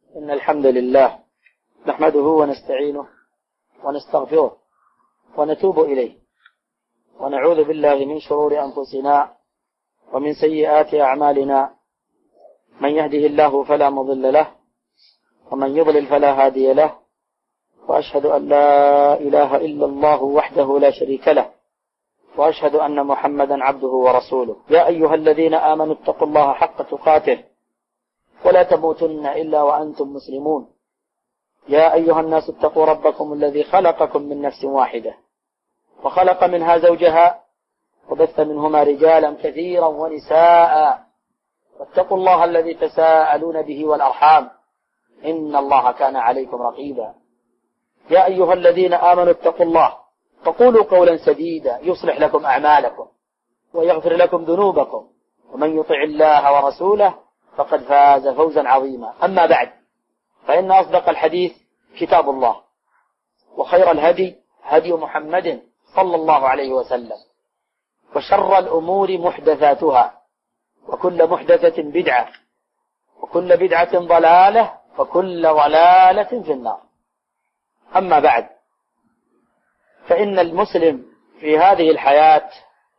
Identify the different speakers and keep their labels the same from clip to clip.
Speaker 1: إن الحمد لله نحمده ونستعينه ونستغفره ونتوب إليه ونعوذ بالله من شرور أنفسنا ومن سيئات أعمالنا. من يهده الله فلا مضل له ومن يضلل فلا هادي له، وأشهد أن لا إله إلا الله وحده لا شريك له، وأشهد أن محمدا عبده ورسوله. يا أيها الذين آمنوا اتقوا الله حق تقاته ولا تموتن إلا وأنتم مسلمون. يا أيها الناس اتقوا ربكم الذي خلقكم من نفس واحدة وخلق منها زوجها وبث منهما رجالا كثيرا ونساء، واتقوا الله الذي تساءلون به والأرحام إن الله كان عليكم رقيبا. يا أيها الذين آمنوا اتقوا الله وقولوا قولا سديدا يصلح لكم أعمالكم ويغفر لكم ذنوبكم، ومن يطع الله ورسوله فقد فاز فوزا عظيما. أما بعد، فإن أصدق الحديث كتاب الله، وخير الهدي هدي محمد صلى الله عليه وسلم، وشر الأمور محدثاتها، وكل محدثة بدعة، وكل بدعة ضلالة، وكل ضلالة في النار. أما بعد، فإن المسلم في هذه الحياة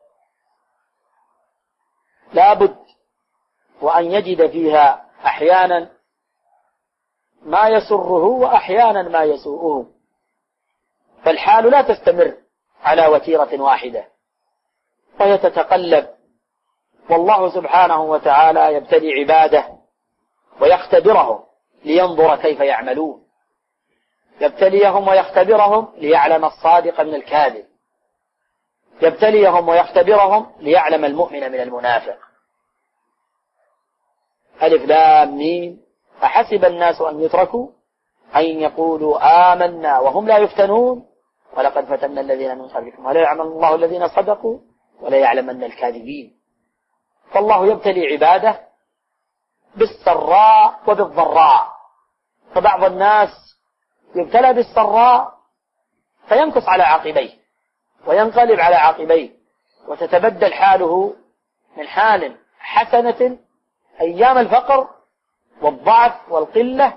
Speaker 1: لا بد وأن يجد فيها أحيانا ما يسره وأحيانا ما يسوءه، فالحال لا تستمر على وتيرة واحدة وهي تتقلب، والله سبحانه وتعالى يبتلي عباده ويختبرهم لينظر كيف يعملون، يبتليهم ويختبرهم ليعلم الصادق من الكاذب، يبتليهم ويختبرهم ليعلم المؤمن من المنافق. ألف لام ميم، أحسب الناس أن يتركوا أن يقولوا آمنا وهم لا يفتنون ولقد فتنا الذين من قبلكم ولا يعلم الله الذين صدقوا ولا يعلمن الكاذبين. فالله يبتلي عباده بالسراء وبالضراء، فبعض الناس يبتلى بالسراء فينكص على عقبيه وينقلب على عقبيه، وتتبدل حاله من حال حسنة أيام الفقر والضعف والقلة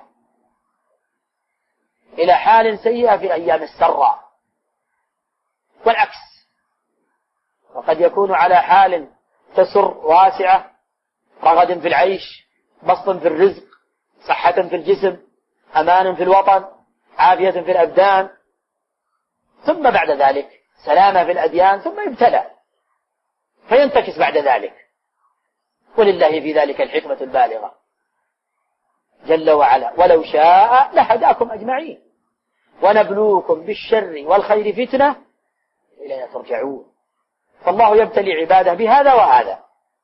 Speaker 1: إلى حال سيئة في أيام السراء، والعكس، وقد يكون على حال تسر واسعة، رغد في العيش، بسط في الرزق، صحة في الجسم، أمان في الوطن، عافية في الأبدان، ثم بعد ذلك سلامة في الأديان، ثم يبتلى فينتكس بعد ذلك. ولله في ذلك الحكمة البالغة جل وعلا، ولو شاء لهداكم أجمعين ونبلوكم بالشر والخير فتنة إلينا ترجعون. فالله يبتلي عباده بهذا وهذا.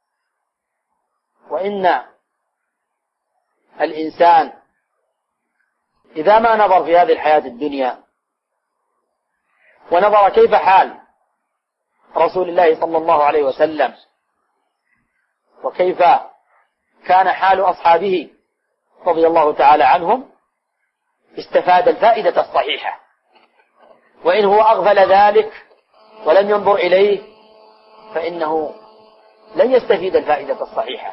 Speaker 1: وإن الإنسان إذا ما نظر في هذه الحياة الدنيا ونظر كيف حال رسول الله صلى الله عليه وسلم وكيف كان حال أصحابه رضي الله تعالى عنهم، استفاد الفائدة الصحيحة. وإن هو أغفل ذلك ولم ينظر إليه فإنه لن يستفيد الفائدة الصحيحة.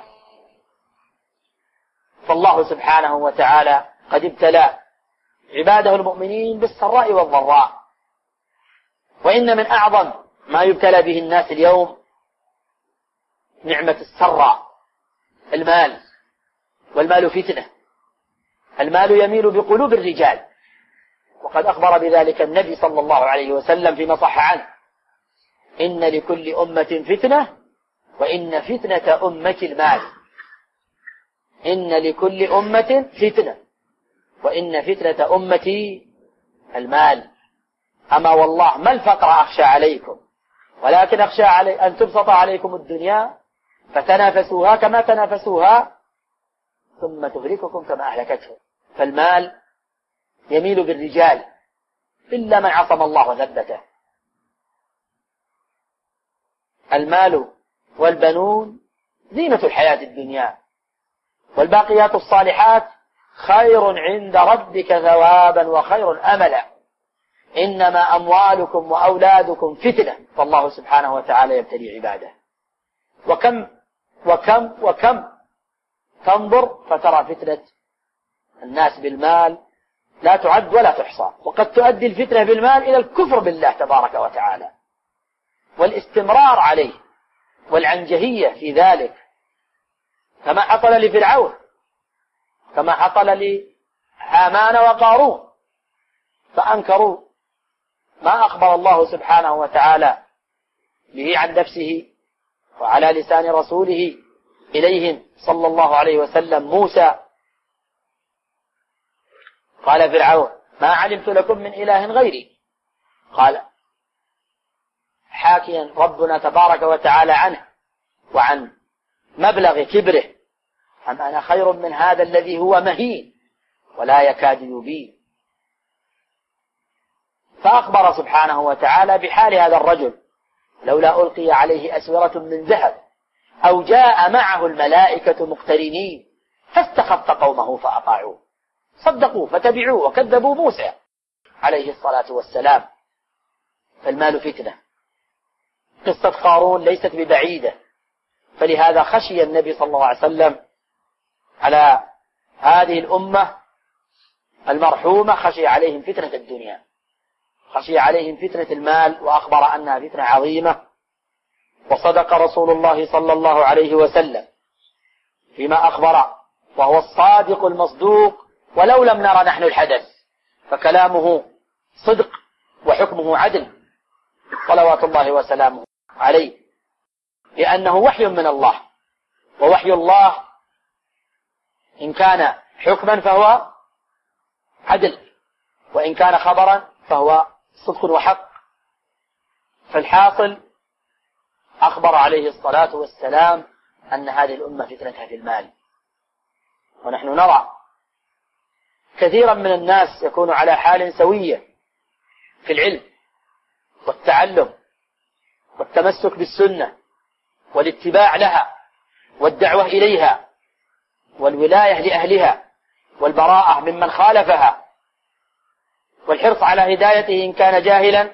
Speaker 1: فالله سبحانه وتعالى قد ابتلى عباده المؤمنين بالسراء والضراء، وإن من أعظم ما يبتلى به الناس اليوم نعمة السراء، المال، والمال فتنة. المال يميل بقلوب الرجال، وقد أخبر بذلك النبي صلى الله عليه وسلم فيما صح عنه: إن لكل أمة فتنة وإن فتنة أمة المال. إن لكل أمة فتنة وإن فتنة أمتي المال. أما والله ما الفقر أخشى عليكم، ولكن أخشى أن تبسط عليكم الدنيا فتنافسوها كما تنافسوها ثم تهلككم كما أهلكتهم. فالمال يميل بالرجال إلا من عصم الله وثبته. المال والبنون زينة الحياة الدنيا، والباقيات الصالحات خير عند ربك ثوابا وخير أملا. إنما أموالكم وأولادكم فتنة. فالله سبحانه وتعالى يبتلي عباده. وكم تنظر فترى فتنة الناس بالمال لا تعد ولا تحصى، وقد تؤدي الفتنة بالمال إلى الكفر بالله تبارك وتعالى والاستمرار عليه والعنجهية في ذلك، كما حصل لفرعون، كما حصل لهامان وقارون، فأنكروا ما أخبر الله سبحانه وتعالى به عن نفسه وعلى لسان رسوله إليهم صلى الله عليه وسلم موسى. قال فرعون ما علمت لكم من إله غيري، قال حاكيا ربنا تبارك وتعالى عنه وعن مبلغ كبره، أم أنا خير من هذا الذي هو مهين ولا يكاد يبين. فأخبر سبحانه وتعالى بحال هذا الرجل، لولا ألقي عليه أسورة من ذهب أو جاء معه الملائكة مقترنين فاستخف قومه فأطاعوه، صدقوا فتبعوه وكذبوا موسى عليه الصلاة والسلام. فالمال فتنة. قصة قارون ليست ببعيدة، فلهذا خشي النبي صلى الله عليه وسلم على هذه الأمة المرحومة، خشي عليهم فتنة الدنيا، خشي عليهم فتنة المال، وأخبر أنها فتنة عظيمة. وصدق رسول الله صلى الله عليه وسلم فيما أخبر، وهو الصادق المصدوق، ولو لم نرى نحن الحدث فكلامه صدق وحكمه عدل صلوات الله وسلامه عليه، لأنه وحي من الله، ووحي الله إن كان حكما فهو عدل، وإن كان خبرا فهو صدق وحق. فالحاصل أخبر عليه الصلاة والسلام أن هذه الأمة فتنتها في المال. ونحن نرى كثيرا من الناس يكون على حال سوية في العلم والتعلم والتمسك بالسنة والاتباع لها والدعوة إليها والولاية لأهلها والبراءة ممن خالفها والحرص على هدايته إن كان جاهلا،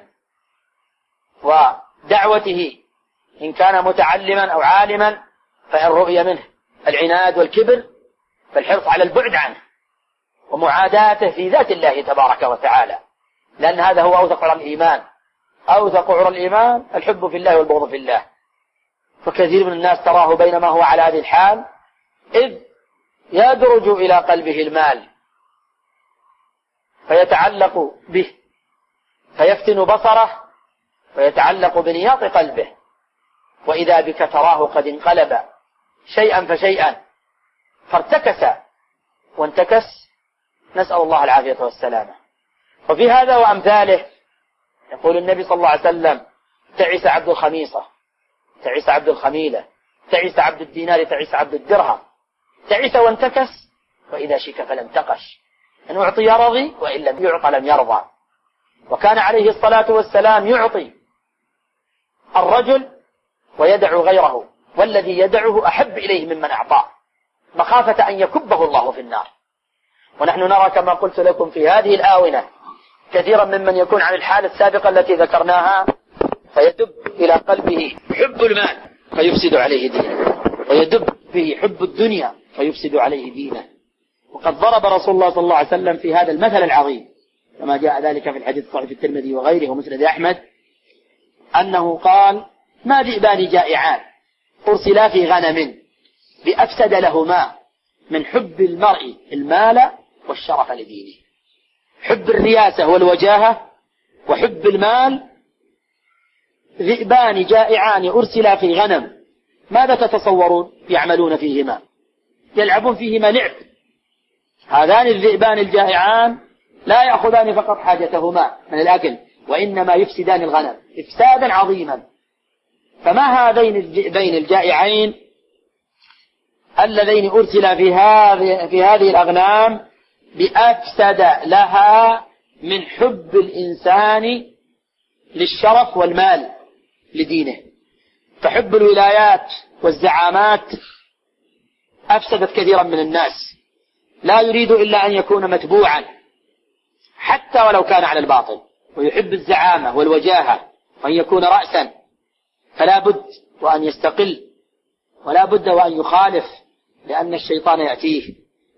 Speaker 1: ودعوته إن كان متعلما أو عالما، فإن رؤي منه العناد والكبر فالحرص على البعد عنه ومعاداته في ذات الله تبارك وتعالى، لأن هذا هو أوثق عرى الإيمان. أوثق عرى الإيمان الحب في الله والبغض في الله. فكثير من الناس تراه بينما هو على هذه الحال إذ يدرج إلى قلبه المال فيتعلق به، فيفتن بصره ويتعلق بنياط قلبه، وإذا بك تراه قد انقلب شيئا فشيئا فارتكس وانتكس، نسأل الله العافية والسلامة. وفي هذا وأمثاله يقول النبي صلى الله عليه وسلم تعس عبد الخميصة، تعس عبد الخميلة، تعس عبد الدينار، تعس عبد الدرهم، تعس وانتكس، وإذا شك فلم تقش، إن أعطي رضي وإن لم يعط لم يرضى. وكان عليه الصلاة والسلام يعطي الرجل ويدع غيره، والذي يدعه أحب إليه ممن أعطاه، مخافة أن يكبه الله في النار. ونحن نرى كما قلت لكم في هذه الآونة كثيرا ممن يكون عن الحالة السابقة التي ذكرناها، فيدب إلى قلبه حب المال فيفسد عليه دينه، ويدب به حب الدنيا فيفسد عليه دينه. وقد ضرب رسول الله صلى الله عليه وسلم في هذا المثل العظيم كما جاء ذلك في الحديث الصحيح في الترمذي وغيره ومسند أحمد، أنه قال ما ذئبان جائعان أرسلا في غنم بأفسد لهما من حب المرء المال والشرف لدينه. حب الرياسة والوجاهة وحب المال، ذئبان جائعان أرسلا في غنم، ماذا تتصورون يعملون فيهما؟ يلعبون فيهما لعب. هذان الذئبان الجائعان لا يأخذان فقط حاجتهما من الأكل، وإنما يفسدان الغنم إفسادا عظيما. فما هذين الذئبين الجائعين اللذين أرسلا في هذه الأغنام بأفسد لها من حب الإنسان للشرف والمال لدينه. فحب الولايات والزعامات أفسدت كثيرا من الناس، لا يريد إلا أن يكون متبوعا حتى ولو كان على الباطل، ويحب الزعامة والوجاهة وأن يكون رأسا، فلا بد وأن يستقل ولا بد وأن يخالف، لأن الشيطان يأتيه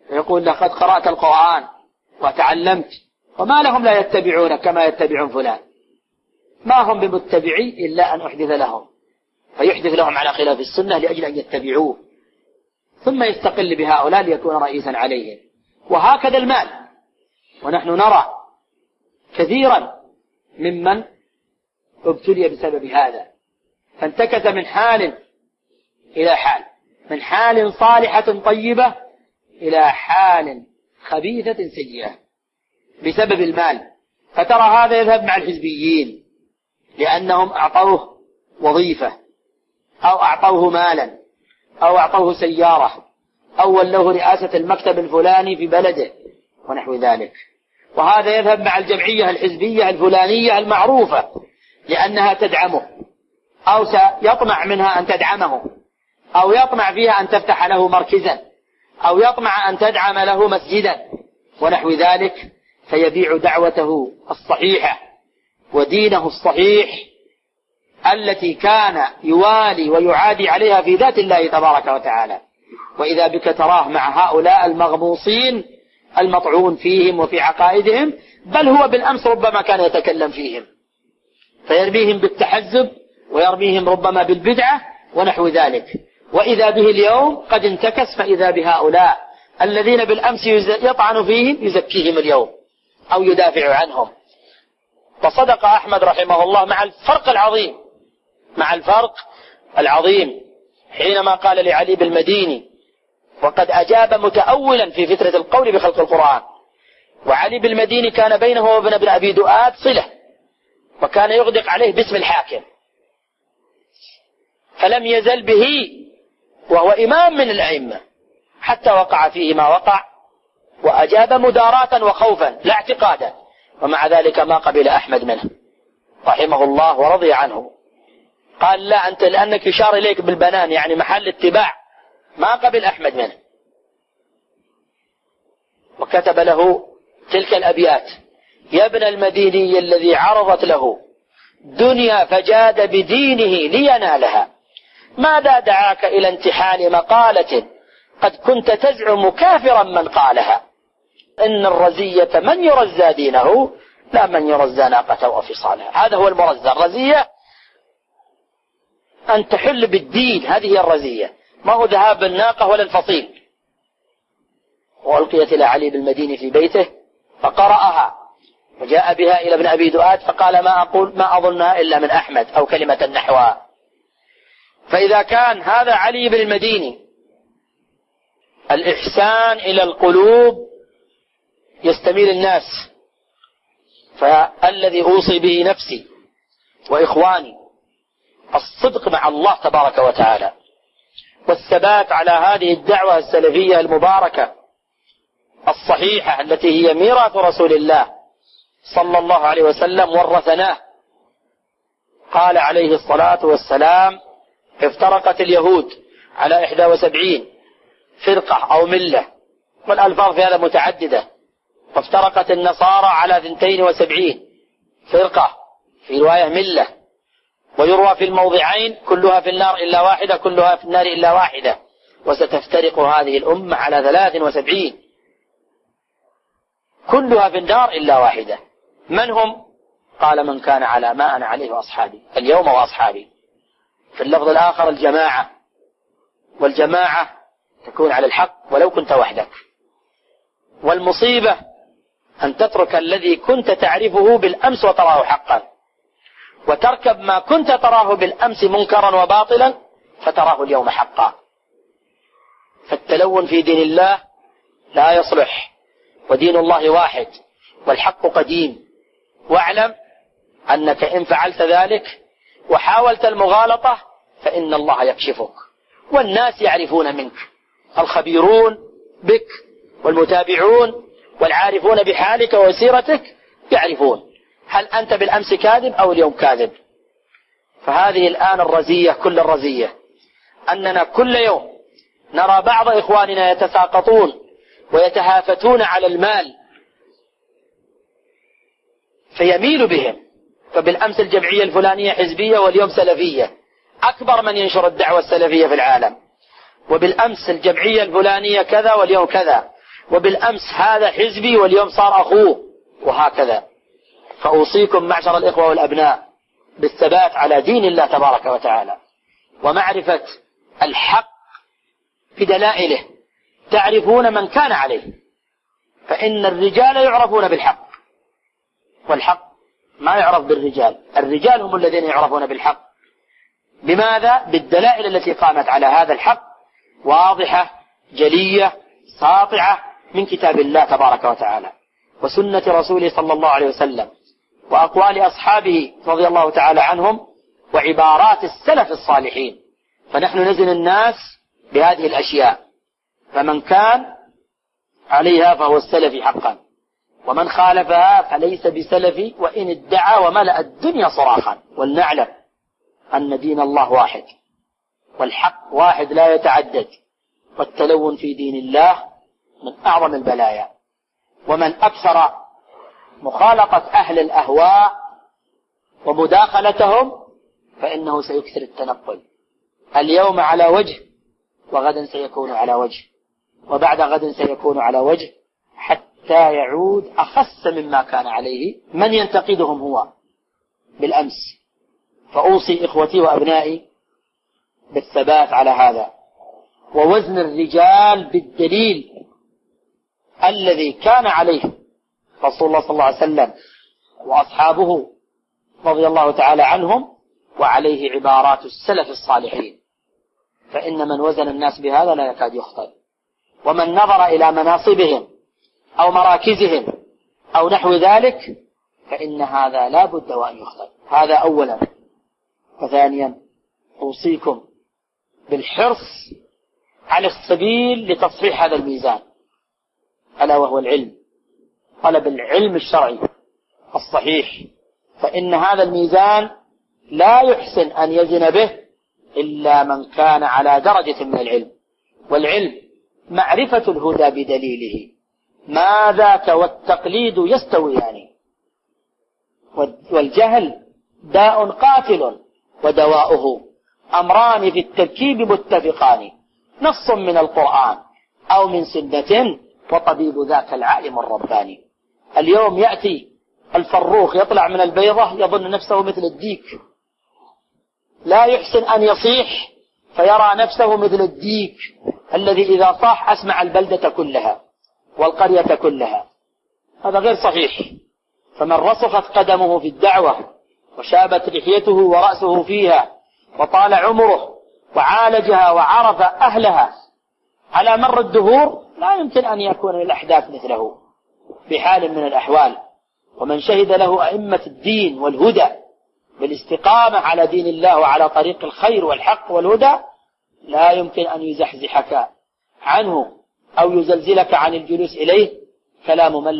Speaker 1: يقول لقد قرأت القرآن وتعلمت، وما لهم لا يتبعون كما يتبعون فلان. ما هم بمتبعي إلا أن أحدث لهم، فيحدث لهم على خلاف السنة لأجل أن يتبعوه، ثم يستقل بهؤلاء ليكون رئيسا عليهم. وهكذا المال. ونحن نرى كثيرا ممن ابتلي بسبب هذا، فانتكس من حال إلى حال، من حال صالحة طيبة إلى حال خبيثة سيئة بسبب المال. فترى هذا يذهب مع الحزبيين لأنهم أعطوه وظيفة أو أعطوه مالا أو أعطوه سيارة أو ولوه رئاسة المكتب الفلاني في بلده ونحو ذلك. وهذا يذهب مع الجمعية الحزبية الفلانية المعروفة لأنها تدعمه أو سيطمع منها أن تدعمه أو يطمع فيها أن تفتح له مركزا أو يطمع أن تدعم له مسجدا ونحو ذلك، فيبيع دعوته الصحيحة ودينه الصحيح التي كان يوالي ويعادي عليها في ذات الله تبارك وتعالى. وإذا بك تراه مع هؤلاء المغموصين المطعون فيهم وفي عقائدهم، بل هو بالأمس ربما كان يتكلم فيهم، فيرميهم بالتحزب ويرميهم ربما بالبدعة ونحو ذلك. وإذا به اليوم قد انتكس، فإذا بهؤلاء الذين بالأمس يطعن فيهم يزكيهم اليوم أو يدافع عنهم. فصدق أحمد رحمه الله مع الفرق العظيم حينما قال لعلي بالمديني، وقد أجاب متأولا في فترة القول بخلق القرآن. وعلي بالمديني كان بينه وبين ابن أبي دؤاد صلة، وكان يغدق عليه باسم الحاكم، فلم يزل به وهو إمام من الأئمة حتى وقع فيه ما وقع، وأجاب مداراة وخوفا لا اعتقادا. ومع ذلك ما قبل أحمد منه رحمه الله ورضي عنه. قال لا، أنت لأنك يشار إليك بالبنان يعني محل اتباع، ما قبل أحمد منه. وكتب له تلك الأبيات: يا ابن المديني الذي عرضت له دنيا فجاد بدينه لينالها، ماذا دعاك إلى انتحال مقالة قد كنت تزعم كافرا من قالها؟ إن الرزية من يرزى دينه لا من يرزى ناقته وفصالها. هذا هو المرزى. الرزية أن تحل بالدين، هذه هي الرزية، ما هو ذهاب الناقة ولا الفصيل. وألقيت إلى علي بالمديني في بيته فقرأها، وجاء بها إلى ابن أبي دؤاد فقال ما أظنها إلا من أحمد أو كلمة نحوها. فإذا كان هذا علي بن المديني الإحسان إلى القلوب يستميل الناس، فالذي أوصي به نفسي وإخواني الصدق مع الله تبارك وتعالى، والثبات على هذه الدعوة السلفية المباركة الصحيحة التي هي ميراث رسول الله صلى الله عليه وسلم ورثناه. قال عليه الصلاة والسلام: افترقت اليهود على 71 فرقة أو ملة، والألفاظ في هذا متعددة. وافترقت النصارى على 72 فرقة، في رواية ملة. ويروى في الموضعين كلها في النار إلا واحدة، كلها في النار إلا واحدة. وستفترق هذه الأمة على 73 كلها في النار إلا واحدة. من هم؟ قال: من كان على ما أنا عليه وأصحابي اليوم وأصحابي. في اللفظ الآخر: الجماعة، والجماعة تكون على الحق ولو كنت وحدك. والمصيبة أن تترك الذي كنت تعرفه بالأمس وتراه حقا، وتركب ما كنت تراه بالأمس منكرا وباطلا فتراه اليوم حقا. فالتلون في دين الله لا يصلح، ودين الله واحد والحق قديم. واعلم أنك إن فعلت ذلك وحاولت المغالطة فإن الله يكشفك، والناس يعرفون منك، الخبيرون بك والمتابعون والعارفون بحالك وسيرتك يعرفون هل أنت بالأمس كاذب أو اليوم كاذب. فهذه الآن الرزية، كل الرزية أننا كل يوم نرى بعض إخواننا يتساقطون ويتهافتون على المال فيميل بهم. فبالأمس الجمعية الفلانية حزبية واليوم سلفية، أكبر من ينشر الدعوة السلفية في العالم. وبالأمس الجمعية الفلانية كذا واليوم كذا. وبالأمس هذا حزبي واليوم صار أخوه، وهكذا. فأوصيكم معشر الإخوة والأبناء بالثبات على دين الله تبارك وتعالى، ومعرفة الحق بدلائله. تعرفون من كان عليه، فإن الرجال يعرفون بالحق، والحق ما يعرف بالرجال. الرجال هم الذين يعرفون بالحق. بماذا؟ بالدلائل التي قامت على هذا الحق، واضحة جلية ساطعة من كتاب الله تبارك وتعالى وسنة رسوله صلى الله عليه وسلم وأقوال أصحابه رضي الله تعالى عنهم وعبارات السلف الصالحين. فنحن نزن الناس بهذه الأشياء، فمن كان عليها فهو السلفي حقا، ومن خالفها فليس بسلفي وإن ادعى وملأ الدنيا صراخا. ولنعلم أن دين الله واحد، والحق واحد لا يتعدد، والتلون في دين الله من أعظم البلايا. ومن أكثر مخالطة أهل الأهواء ومداخلتهم فإنه سيكثر التنقل. اليوم على وجه، وغدا سيكون على وجه، وبعد غد سيكون على وجه، حتى يعود أخس مما كان عليه من ينتقدهم هو بالأمس. فأوصي إخوتي وأبنائي بالثبات على هذا، ووزن الرجال بالدليل الذي كان عليه رسول الله صلى الله عليه وسلم وأصحابه رضي الله تعالى عنهم، وعليه عبارات السلف الصالحين. فإن من وزن الناس بهذا لا يكاد يخطئ. ومن نظر إلى مناصبهم أو مراكزهم أو نحو ذلك فإن هذا لا بد وأن يخطئ. هذا أولا. وثانيا أوصيكم بالحرص على السبيل لتصحيح هذا الميزان، ألا وهو العلم، طلب العلم الشرعي الصحيح. فإن هذا الميزان لا يحسن أن يزن به إلا من كان على درجة من العلم. والعلم معرفة الهدى بدليله، ما ذاك والتقليد يستويان. والجهل داء قاتل ودواؤه أمران في التركيب متفقان، نص من القرآن أو من سنة وطبيب ذاك العالم الرباني. اليوم يأتي الفروخ يطلع من البيضة يظن نفسه مثل الديك، لا يحسن أن يصيح فيرى نفسه مثل الديك الذي إذا صاح أسمع البلدة كلها والقرية كلها. هذا غير صحيح. فمن رسخت قدمه في الدعوة وشابت لحيته ورأسه فيها وطال عمره وعالجها وعرف أهلها على مر الدهور لا يمكن أن يكون الأحداث مثله بحال من الأحوال. ومن شهد له أئمة الدين والهدى بالاستقامة على دين الله وعلى طريق الخير والحق والهدى لا يمكن أن يزحزحك عنه أو يزلزلك عن الجلوس إليه كلام من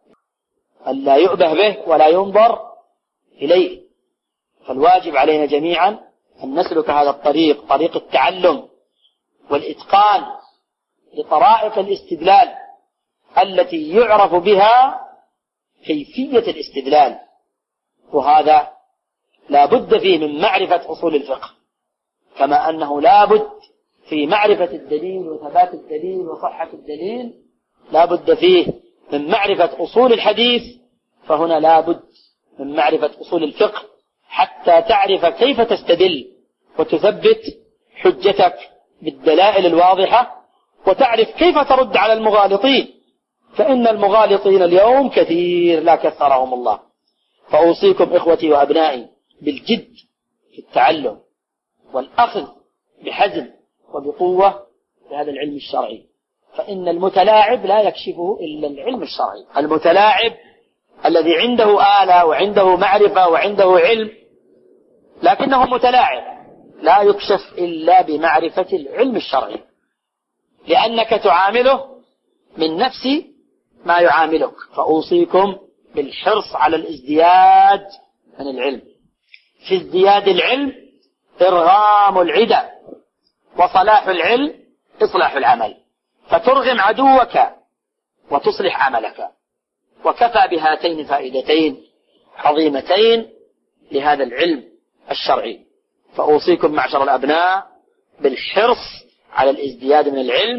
Speaker 1: لا يؤبه به ولا ينظر إليه. فالواجب علينا جميعا أن نسلك هذا الطريق، طريق التعلم والإتقان لطرائق الاستدلال التي يعرف بها كيفية الاستدلال. وهذا لا بد فيه من معرفة أصول الفقه، كما أنه لا بد في معرفة الدليل وثبات الدليل وصحة الدليل لا بد فيه من معرفة أصول الحديث. فهنا لا بد من معرفة أصول الفقه حتى تعرف كيف تستدل وتثبت حجتك بالدلائل الواضحة، وتعرف كيف ترد على المغالطين، فإن المغالطين اليوم كثير لا كثرهم الله. فأوصيكم إخوتي وأبنائي بالجد في التعلم والأخذ بحزم وبقوة بهذا العلم الشرعي، فإن المتلاعب لا يكشفه إلا العلم الشرعي. المتلاعب الذي عنده آلة وعنده معرفة وعنده علم لكنه متلاعب لا يكشف إلا بمعرفة العلم الشرعي، لأنك تعامله من نفس ما يعاملك. فأوصيكم بالحرص على الازدياد من العلم. في ازدياد العلم إرغام العدى، وصلاح العلم إصلاح العمل، فترغم عدوك وتصلح عملك. وكفى بهاتين فائدتين عظيمتين لهذا العلم الشرعي. فأوصيكم معشر الأبناء بالحرص على الازدياد من العلم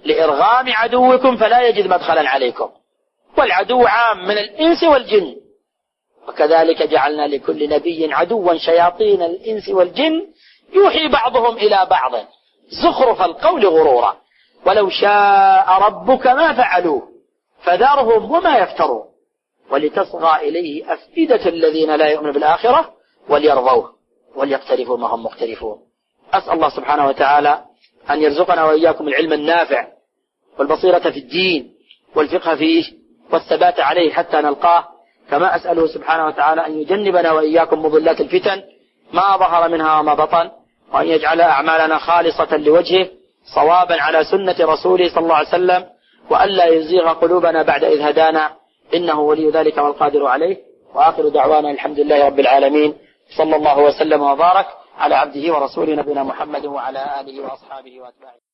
Speaker 1: لإرغام عدوكم فلا يجد مدخلا عليكم، والعدو عام من الإنس والجن، وكذلك جعلنا لكل نبي عدوا شياطين الإنس والجن يوحي بعضهم إلى بعض زخرف القول غرورا ولو شاء ربك ما فعلوه فذرهم وما يفترون ولتصغى إليه أفئدة الذين لا يؤمنون بالآخرة وليرضوه وليقترفوا ما هم مقترفون. أسأل الله سبحانه وتعالى أن يرزقنا وإياكم العلم النافع والبصيرة في الدين والفقه فيه والثبات عليه حتى نلقاه، كما أسأله سبحانه وتعالى أن يجنبنا وإياكم مضلات الفتن ما ظهر منها وما بطن، وأن يجعل أعمالنا خالصة لوجهه صوابا على سنة رسوله صلى الله عليه وسلم، وألا يزيغ قلوبنا بعد إذ هدانا، إنه ولي ذلك والقادر عليه. وآخر دعوانا الحمد لله رب العالمين، صلى الله وسلم وبارك على عبده ورسوله نبينا محمد وعلى آله وأصحابه وأتباعه.